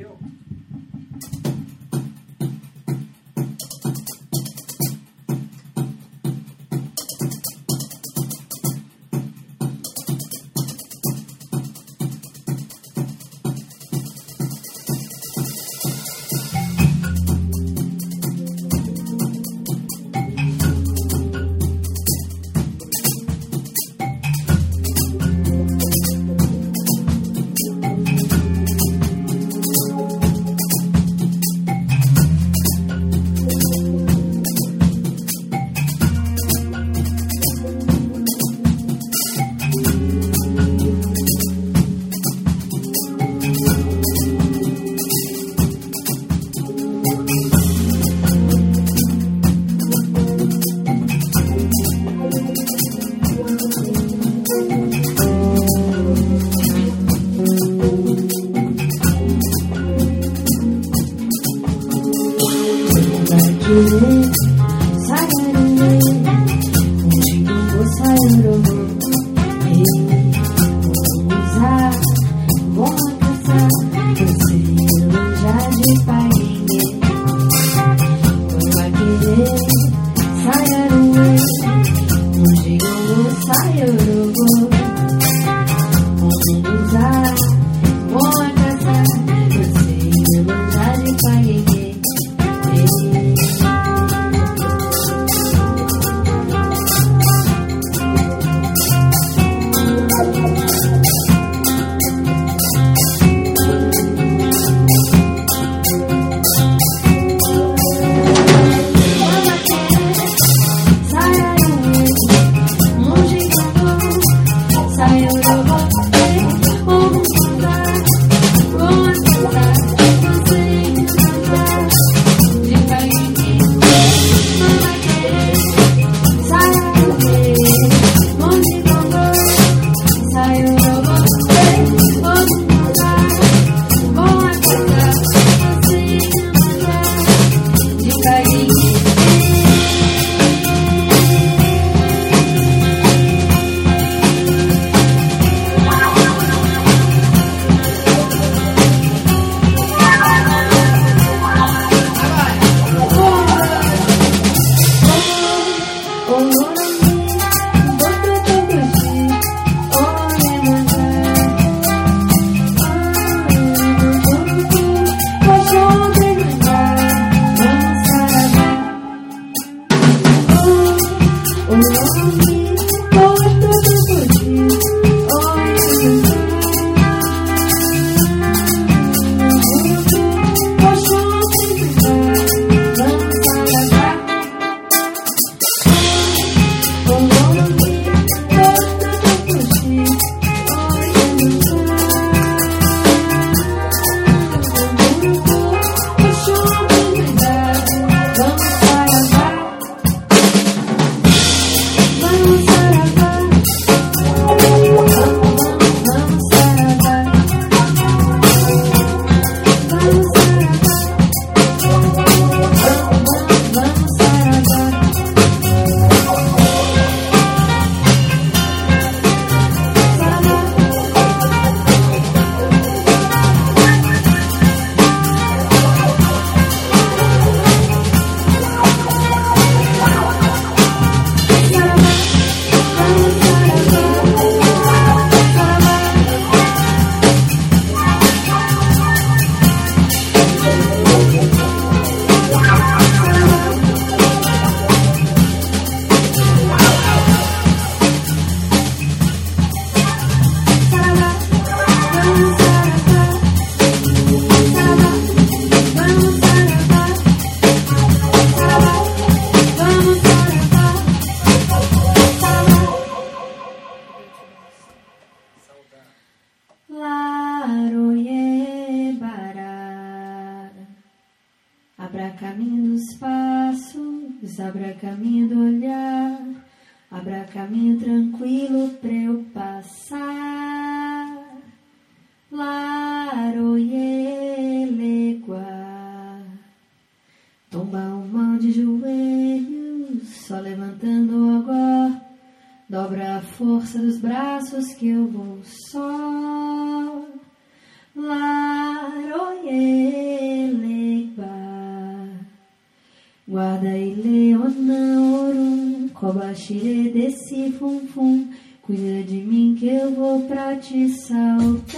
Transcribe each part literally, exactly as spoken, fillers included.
eu. Abra caminho dos passos, abra caminho do olhar, abra caminho tranquilo pra eu passar. Laroye legua, tomba um mão de joelhos, só levantando agora. Dobra a força dos braços que eu vou só. Laroye Cobaxire desse fum fum, cuida de mim que eu vou pra te saudar,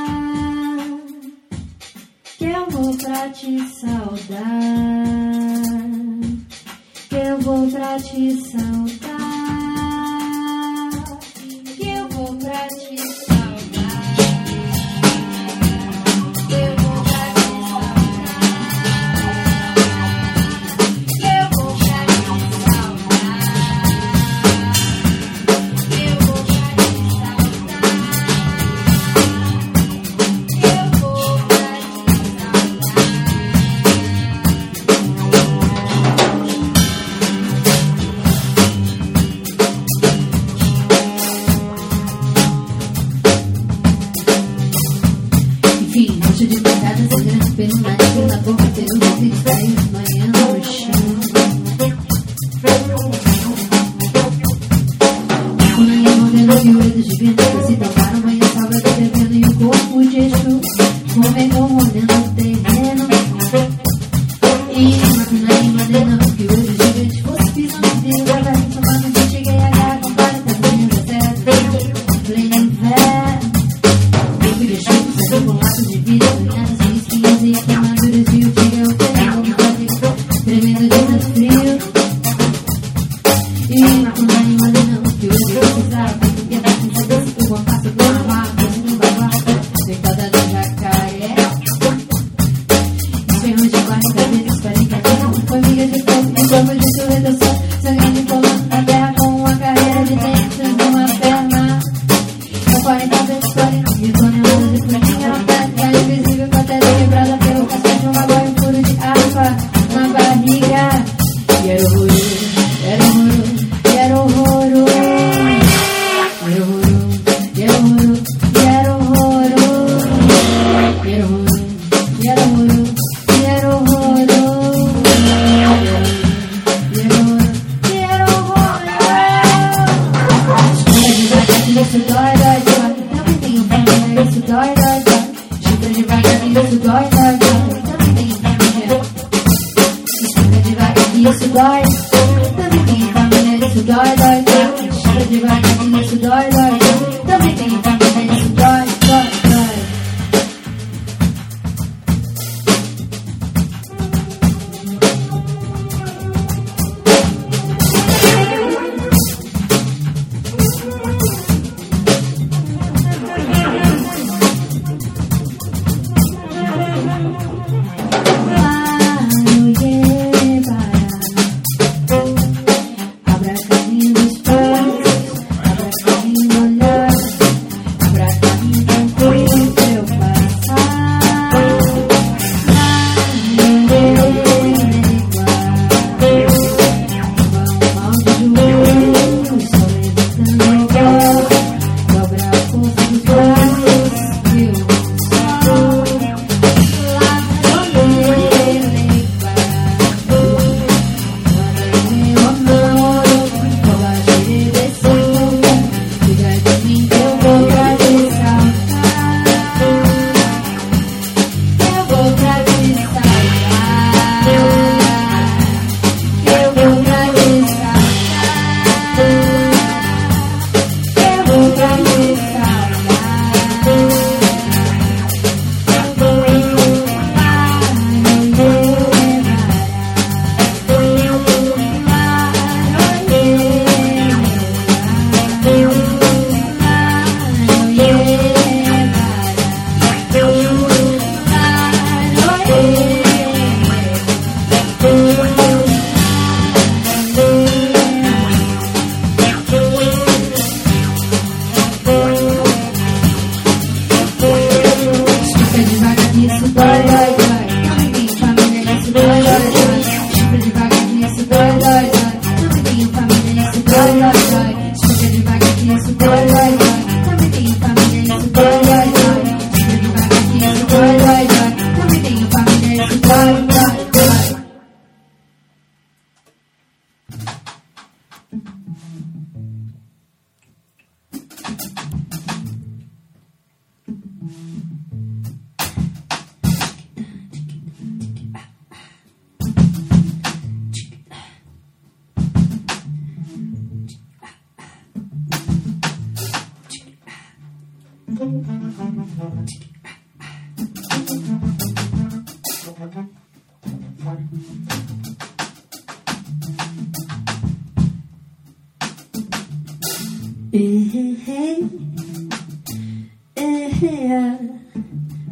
que eu vou pra te saudar, que eu vou pra te saudar, que eu vou pra te saudar, que eu vou pra te saudar, que eu vou pra te pelo nariz, na boca, pelo jeito de sair desmanhando no chão. Quando eu modelo que o dedo de vento se tocar, amanhã salva de bebendo e o corpo de Exu comemorou mordendo o terreno. E máquina e madeira, que o dedo de vento fosse pisando dele, devagarinho tomando que cheguei a ganhar com quarenta vinhos certo. Pleno inverno, eu fui deixar o sangue com laço de vida, e queimaduras de o dia eu pegando de fazer tremendo de tanto frio. E na cuna animada não, que hoje eu precisava, porque tá sem saber se o bom passo do mar, fazendo babado, deitada no jacaré. Esperros de quarenta vezes, quarenta vezes, família de fogo, em corpo de sua redução, sangrando e colando na terra com uma carreira de dentro de uma perna. São quarenta vezes, quarenta mil toneladas de frutinha na terra, invisível com a terra quebrada pelo cacete, um bagulho puro de água na barriga. E era horroroso, era horroroso, e era horroroso, era horroroso, e era horroroso, e era horroroso, e era horroroso, e era horroroso, e era horroroso, e era horroroso. Isso dói, dói, dói, também tenho família, isso dói, dói, dói. Chuta devagarinho, isso dói, dói, dói, também tenho família. Chuta devagarinho, isso dói, também tenho família, isso dói, dói, dói. Chuta devagarinho, isso dói, dói, dói, também tenho família, isso dói, dói, dói.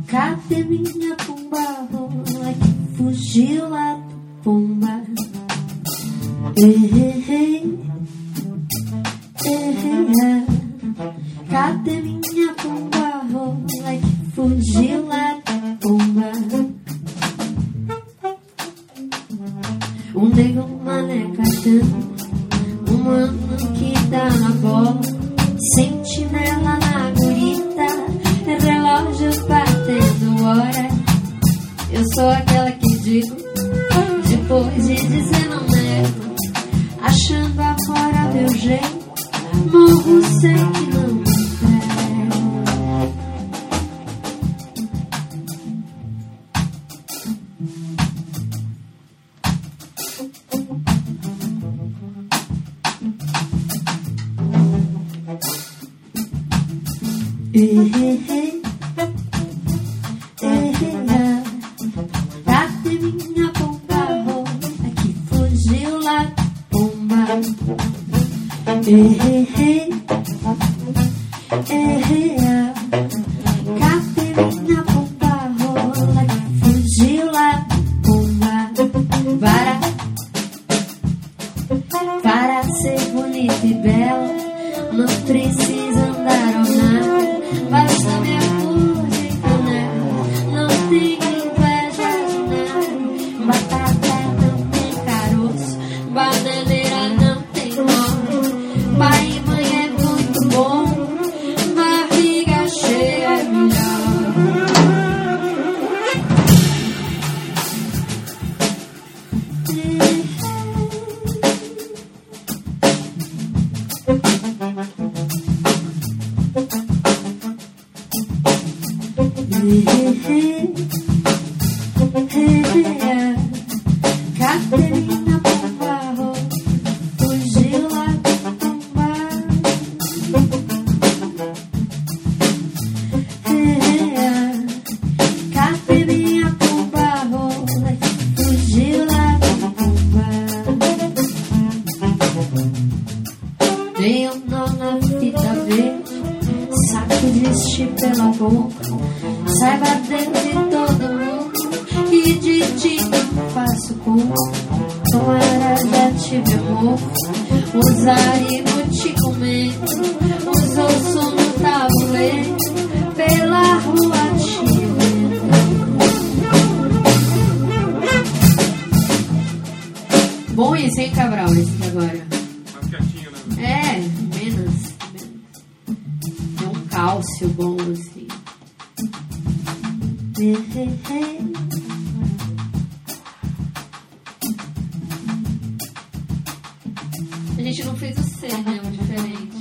Cadê minha pomba rola que fugiu lá do pomba? Ei, ei, ei, cadê minha pomba rola que fugiu lá do pomba? Um nego, um mané cantando, um mano que dá na bola, sentinela na gurita, relógio batendo hora. Eu sou aquela que digo, depois de dizer não nego, achando afora meu jeito, morro sei que não me Ei, ei, ei, ei, cadê minha pomba rola que fugiu lá do pomba? Ei, ei, ei, ei, cadê minha pomba rola que fugiu lá do pomba? Para, para ser bonita e bela, não precisa andar ao nada. Basta minha cor de canela, não tenho inveja de nada. Batata não tem caroço, bananeira não tem nó. Pai e mãe é muito bom, barriga cheia é melhor. Cadê minha pomba rola, fugiu lá do pomba? Cadê minha pomba rola, fugiu lá do pomba? Dei um nó na fita verde, sacudiste pela boca. Saiba dentro de todo mundo que de ti não faço culpa. Tomara já tive amor, usar e vou te comer. Usou som no tabuleiro, pela rua te vendo. Bom esse, hein, Cabral, esse agora. Mais quietinho, né? É, menos, menos. É um cálcio bom, assim. Hey, hey, hey. A gente não fez o C, né? É diferente.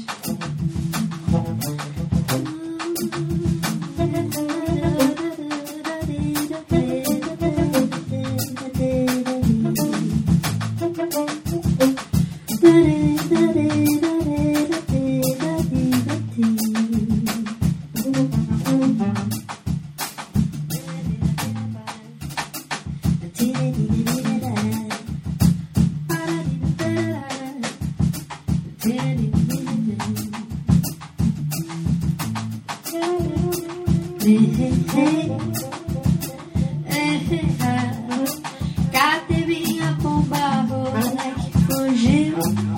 Cadê minha pomba rola que fugiu?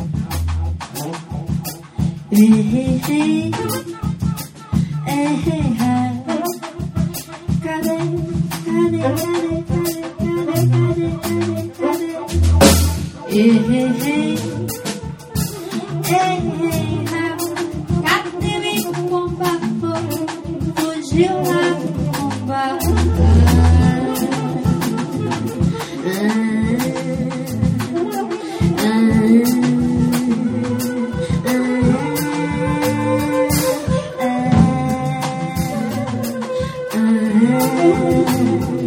Cadê, cadê, cadê, cadê, cadê, cadê, cadê? Cadê minha pomba rola, fugiu lá do pomba? Ah, ah, ah, ah, ah.